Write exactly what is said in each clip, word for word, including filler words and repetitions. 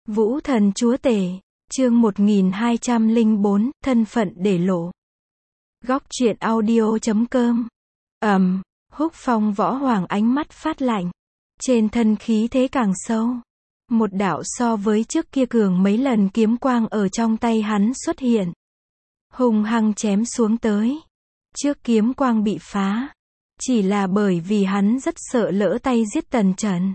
Vũ thần chúa tể, chương một nghìn hai trăm lẻ bốn, thân phận để lộ. Góc truyện audio chấm com. Ầm, Húc Phong Võ Hoàng ánh mắt phát lạnh, trên thân khí thế càng sâu. Một đạo so với trước kia cường mấy lần kiếm quang ở trong tay hắn xuất hiện, hung hăng chém xuống tới. Trước kiếm quang bị phá, chỉ là bởi vì hắn rất sợ lỡ tay giết Tần Trần.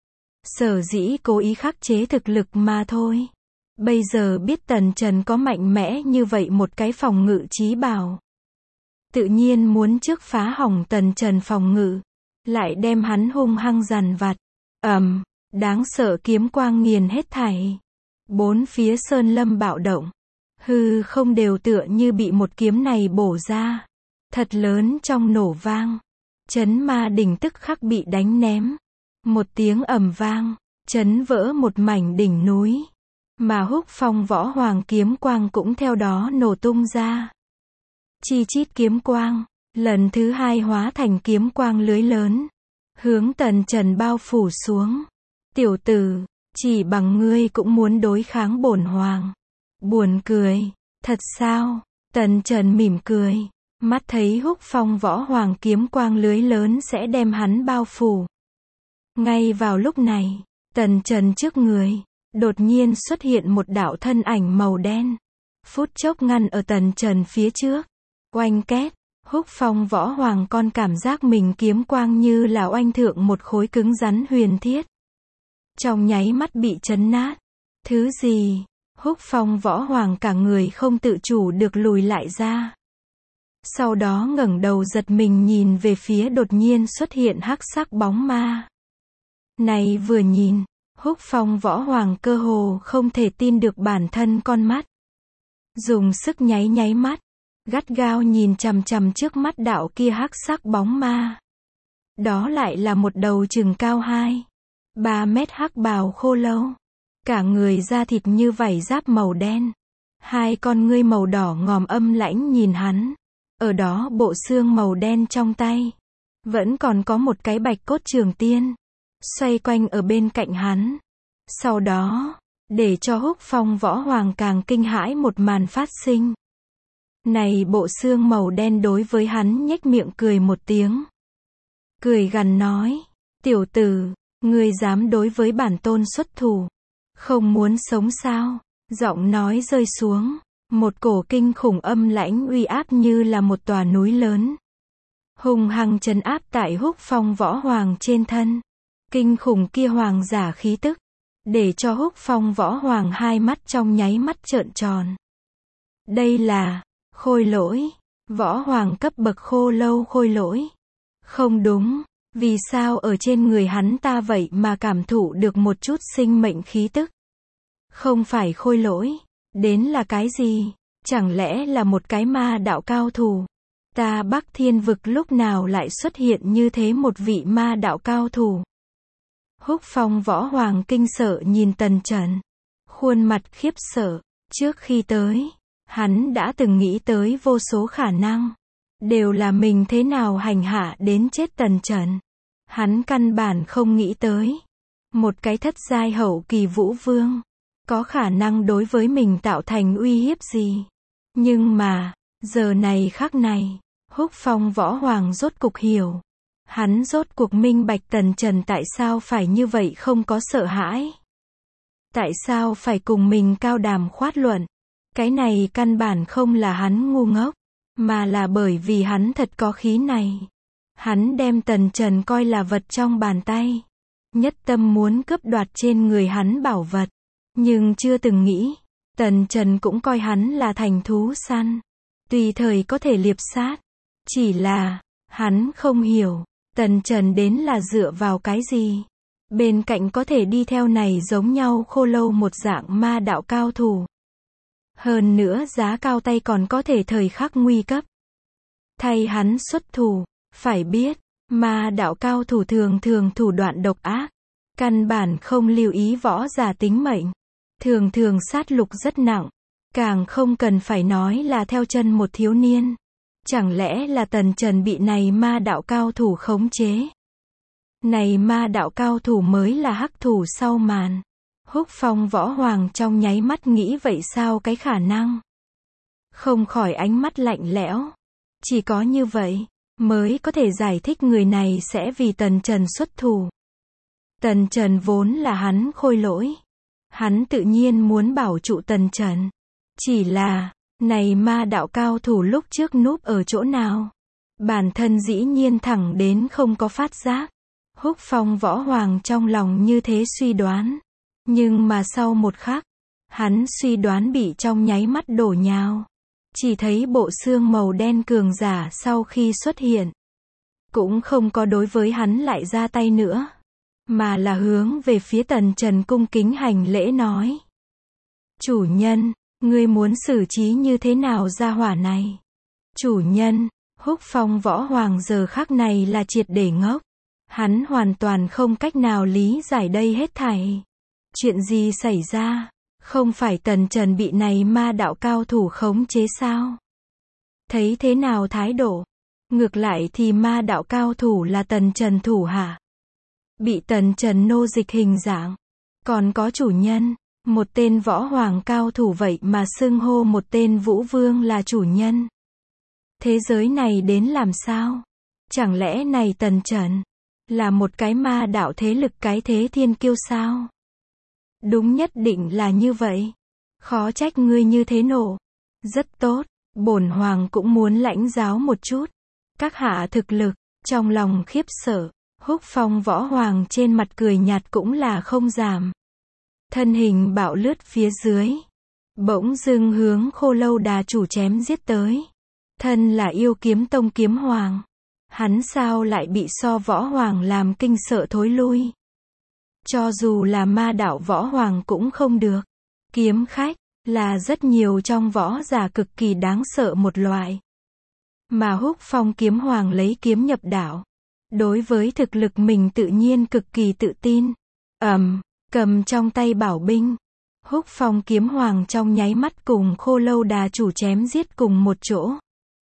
Sở dĩ cố ý khắc chế thực lực mà thôi. Bây giờ biết Tần Trần có mạnh mẽ như vậy một cái phòng ngự chí bảo, tự nhiên muốn trước phá hỏng Tần Trần phòng ngự, lại đem hắn hung hăng dằn vặt. Ầm, đáng sợ kiếm quang nghiền hết thảy. Bốn phía sơn lâm bạo động, hư không đều tựa như bị một kiếm này bổ ra. Thật lớn trong nổ vang, chấn ma đỉnh tức khắc bị đánh ném. Một tiếng ầm vang, chấn vỡ một mảnh đỉnh núi. Mà Húc Phong Võ Hoàng kiếm quang cũng theo đó nổ tung ra. Chi chít kiếm quang, lần thứ hai hóa thành kiếm quang lưới lớn, hướng Tần Trần bao phủ xuống. Tiểu tử, chỉ bằng ngươi cũng muốn đối kháng bổn hoàng. Buồn cười, thật sao? Tần Trần mỉm cười, mắt thấy Húc Phong Võ Hoàng kiếm quang lưới lớn sẽ đem hắn bao phủ. Ngay vào lúc này, Tần Trần trước người, đột nhiên xuất hiện một đạo thân ảnh màu đen. Phút chốc ngăn ở Tần Trần phía trước. Oanh két, Húc Phong Võ Hoàng con cảm giác mình kiếm quang như là oanh thượng một khối cứng rắn huyền thiết. Trong nháy mắt bị chấn nát. Thứ gì? Húc Phong Võ Hoàng cả người không tự chủ được lùi lại ra. Sau đó ngẩng đầu giật mình nhìn về phía đột nhiên xuất hiện hắc sắc bóng ma. Này vừa nhìn, Húc Phong Võ Hoàng cơ hồ không thể tin được bản thân con mắt. Dùng sức nháy nháy mắt, gắt gao nhìn chằm chằm trước mắt đạo kia hắc sắc bóng ma. Đó lại là một đầu chừng cao hai, ba mét hắc bào khô lâu. Cả người da thịt như vảy giáp màu đen. Hai con ngươi màu đỏ ngòm âm lãnh nhìn hắn. Ở đó bộ xương màu đen trong tay, vẫn còn có một cái bạch cốt trường tiên xoay quanh ở bên cạnh hắn. Sau đó, để cho Húc Phong Võ Hoàng càng kinh hãi một màn phát sinh. Này bộ xương màu đen đối với hắn nhếch miệng cười một tiếng. Cười gằn nói, tiểu tử, ngươi dám đối với bản tôn xuất thủ, không muốn sống sao? Giọng nói rơi xuống, một cổ kinh khủng âm lãnh uy áp như là một tòa núi lớn, hung hăng trấn áp tại Húc Phong Võ Hoàng trên thân. Kinh khủng kia hoàng giả khí tức, để cho Húc Phong Võ Hoàng hai mắt trong nháy mắt trợn tròn. Đây là khôi lỗi, Võ Hoàng cấp bậc khô lâu khôi lỗi. Không đúng, vì sao ở trên người hắn ta vậy mà cảm thụ được một chút sinh mệnh khí tức? Không phải khôi lỗi, đến là cái gì? Chẳng lẽ là một cái ma đạo cao thủ? Ta Bắc Thiên vực lúc nào lại xuất hiện như thế một vị ma đạo cao thủ? Húc Phong Võ Hoàng kinh sợ nhìn Tần Trần, khuôn mặt khiếp sợ. Trước khi tới, hắn đã từng nghĩ tới vô số khả năng, đều là mình thế nào hành hạ đến chết Tần Trần. Hắn căn bản không nghĩ tới, một cái thất giai hậu kỳ vũ vương, có khả năng đối với mình tạo thành uy hiếp gì. Nhưng mà, giờ này khắc này, Húc Phong Võ Hoàng rốt cục hiểu. Hắn rốt cuộc minh bạch Tần Trần tại sao phải như vậy không có sợ hãi. Tại sao phải cùng mình cao đàm khoát luận. Cái này căn bản không là hắn ngu ngốc, mà là bởi vì hắn thật có khí này. Hắn đem Tần Trần coi là vật trong bàn tay, nhất tâm muốn cướp đoạt trên người hắn bảo vật. Nhưng chưa từng nghĩ, Tần Trần cũng coi hắn là thành thú săn, tùy thời có thể liệp sát. Chỉ là, hắn không hiểu, Tần Trần đến là dựa vào cái gì? Bên cạnh có thể đi theo này giống nhau khô lâu một dạng ma đạo cao thủ. Hơn nữa giá cao tay còn có thể thời khắc nguy cấp thay hắn xuất thủ. Phải biết, ma đạo cao thủ thường thường thủ đoạn độc ác, căn bản không lưu ý võ giả tính mệnh, thường thường sát lục rất nặng, càng không cần phải nói là theo chân một thiếu niên. Chẳng lẽ là Tần Trần bị này ma đạo cao thủ khống chế? Này ma đạo cao thủ mới là hắc thủ sau màn. Húc Phong Võ Hoàng trong nháy mắt nghĩ vậy sao cái khả năng. Không khỏi ánh mắt lạnh lẽo. Chỉ có như vậy, mới có thể giải thích người này sẽ vì Tần Trần xuất thủ. Tần Trần vốn là hắn khôi lỗi. Hắn tự nhiên muốn bảo trụ Tần Trần. Chỉ là, này ma đạo cao thủ lúc trước núp ở chỗ nào? Bản thân dĩ nhiên thẳng đến không có phát giác. Húc Phong Võ Hoàng trong lòng như thế suy đoán. Nhưng mà sau một khắc, hắn suy đoán bị trong nháy mắt đổ nhào. Chỉ thấy bộ xương màu đen cường giả sau khi xuất hiện, cũng không có đối với hắn lại ra tay nữa, mà là hướng về phía Tần Trần cung kính hành lễ nói. Chủ nhân, ngươi muốn xử trí như thế nào gia hỏa này? Chủ nhân, Húc Phong Võ Hoàng giờ khắc này là triệt để ngốc. Hắn hoàn toàn không cách nào lý giải đây hết thảy. Chuyện gì xảy ra? Không phải Tần Trần bị này ma đạo cao thủ khống chế sao? Thấy thế nào thái độ? Ngược lại thì ma đạo cao thủ là Tần Trần thủ hạ. Bị Tần Trần nô dịch hình dạng. Còn có chủ nhân, một tên võ hoàng cao thủ vậy mà xưng hô một tên vũ vương là chủ nhân. Thế giới này đến làm sao? Chẳng lẽ này Tần Trần là một cái ma đạo thế lực cái thế thiên kiêu sao? Đúng, nhất định là như vậy. Khó trách ngươi như thế nổ. Rất tốt, bổn hoàng cũng muốn lãnh giáo một chút. Các hạ thực lực, trong lòng khiếp sợ, Húc Phong Võ Hoàng trên mặt cười nhạt cũng là không giảm. Thân hình bạo lướt phía dưới. Bỗng dưng hướng Khô Lâu Đà chủ chém giết tới. Thân là Yêu Kiếm Tông kiếm hoàng. Hắn sao lại bị so võ hoàng làm kinh sợ thối lui. Cho dù là ma đạo võ hoàng cũng không được. Kiếm khách, là rất nhiều trong võ giả cực kỳ đáng sợ một loại. Mà Húc Phong kiếm hoàng lấy kiếm nhập đạo. Đối với thực lực mình tự nhiên cực kỳ tự tin. Ầm, um, cầm trong tay bảo binh. Húc Phong kiếm hoàng trong nháy mắt cùng Khô Lâu Đà chủ chém giết cùng một chỗ.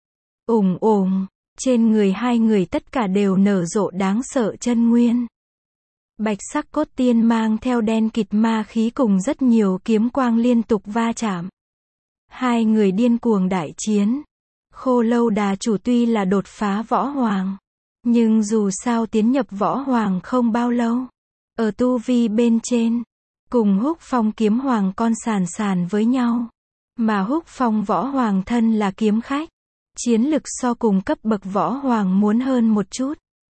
Ùng ùng, trên người hai người tất cả đều nở rộ đáng sợ chân nguyên. Bạch sắc cốt tiên mang theo đen kịt ma khí cùng rất nhiều kiếm quang liên tục va chạm. Hai người điên cuồng đại chiến. Khô Lâu Đà chủ tuy là đột phá võ hoàng, nhưng dù sao tiến nhập võ hoàng không bao lâu. Ở tu vi bên trên, cùng Húc Phong kiếm hoàng con sàn sàn với nhau. Mà Húc Phong Võ Hoàng thân là kiếm khách. Chiến lực so cùng cấp bậc võ hoàng muốn hơn một chút.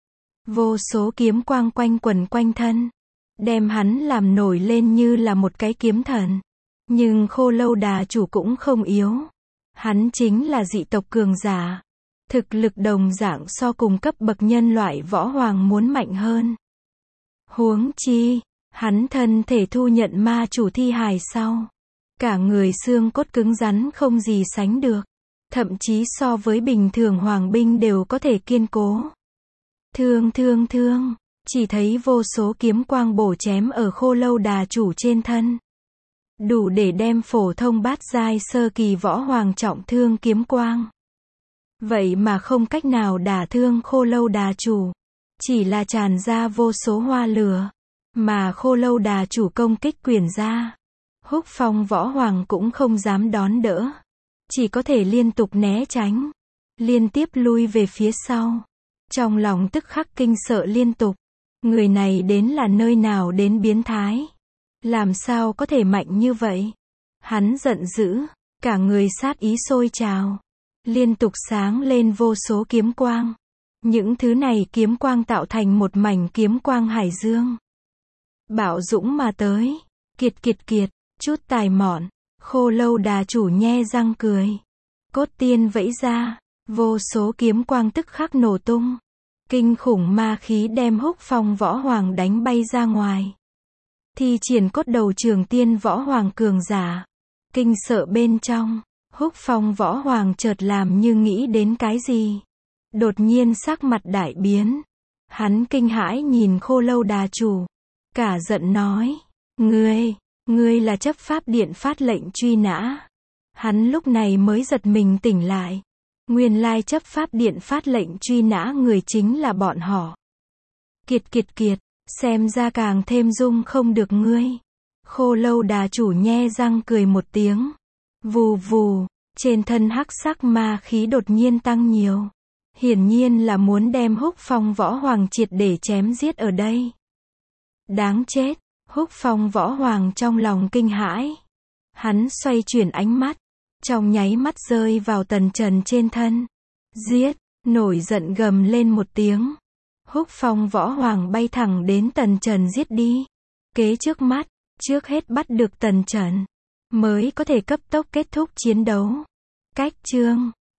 Vô số kiếm quang quanh quẩn quanh thân. Đem hắn làm nổi lên như là một cái kiếm thần. Nhưng Khô Lâu Đà chủ cũng không yếu. Hắn chính là dị tộc cường giả. Thực lực đồng dạng so cùng cấp bậc nhân loại võ hoàng muốn mạnh hơn. Huống chi, hắn thân thể thu nhận ma chủ thi hài sau. Cả người xương cốt cứng rắn không gì sánh được. Thậm chí so với bình thường hoàng binh đều có thể kiên cố. Thương thương thương, chỉ thấy vô số kiếm quang bổ chém ở Khô Lâu Đà chủ trên thân. Đủ để đem phổ thông bát giai sơ kỳ võ hoàng trọng thương kiếm quang. Vậy mà không cách nào đả thương Khô Lâu Đà chủ. Chỉ là tràn ra vô số hoa lửa. Mà Khô Lâu Đà chủ công kích quyền ra. Húc Phong Võ Hoàng cũng không dám đón đỡ. Chỉ có thể liên tục né tránh. Liên tiếp lui về phía sau. Trong lòng tức khắc kinh sợ liên tục. Người này đến là nơi nào đến biến thái. Làm sao có thể mạnh như vậy? Hắn giận dữ. Cả người sát ý sôi trào. Liên tục sáng lên vô số kiếm quang. Những thứ này kiếm quang tạo thành một mảnh kiếm quang hải dương. Bạo dũng mà tới. Kiệt kiệt kiệt. Chút tài mọn. Khô Lâu Đà chủ nhe răng cười. Cốt tiên vẫy ra. Vô số kiếm quang tức khắc nổ tung. Kinh khủng ma khí đem Húc Phong Võ Hoàng đánh bay ra ngoài. Thi triển cốt đầu Trường Tiên Võ Hoàng cường giả. Kinh sợ bên trong. Húc Phong Võ Hoàng chợt làm như nghĩ đến cái gì. Đột nhiên sắc mặt đại biến. Hắn kinh hãi nhìn Khô Lâu Đà chủ. Cả giận nói. Ngươi, ngươi là chấp pháp điện phát lệnh truy nã. Hắn lúc này mới giật mình tỉnh lại. Nguyên lai chấp pháp điện phát lệnh truy nã người chính là bọn họ. Kiệt kiệt kiệt, xem ra càng thêm dung không được ngươi. Khô lâu đà chủ nhe răng cười một tiếng. Vù vù, trên thân hắc sắc ma khí đột nhiên tăng nhiều. Hiển nhiên là muốn đem Húc Phong Võ Hoàng triệt để chém giết ở đây. Đáng chết, Húc Phong Võ Hoàng trong lòng kinh hãi. Hắn xoay chuyển ánh mắt, trong nháy mắt rơi vào Tần Trần trên thân. Giết, nổi giận gầm lên một tiếng. Húc Phong Võ Hoàng bay thẳng đến Tần Trần giết đi. Kế trước mắt, trước hết bắt được Tần Trần, mới có thể cấp tốc kết thúc chiến đấu. Cách chương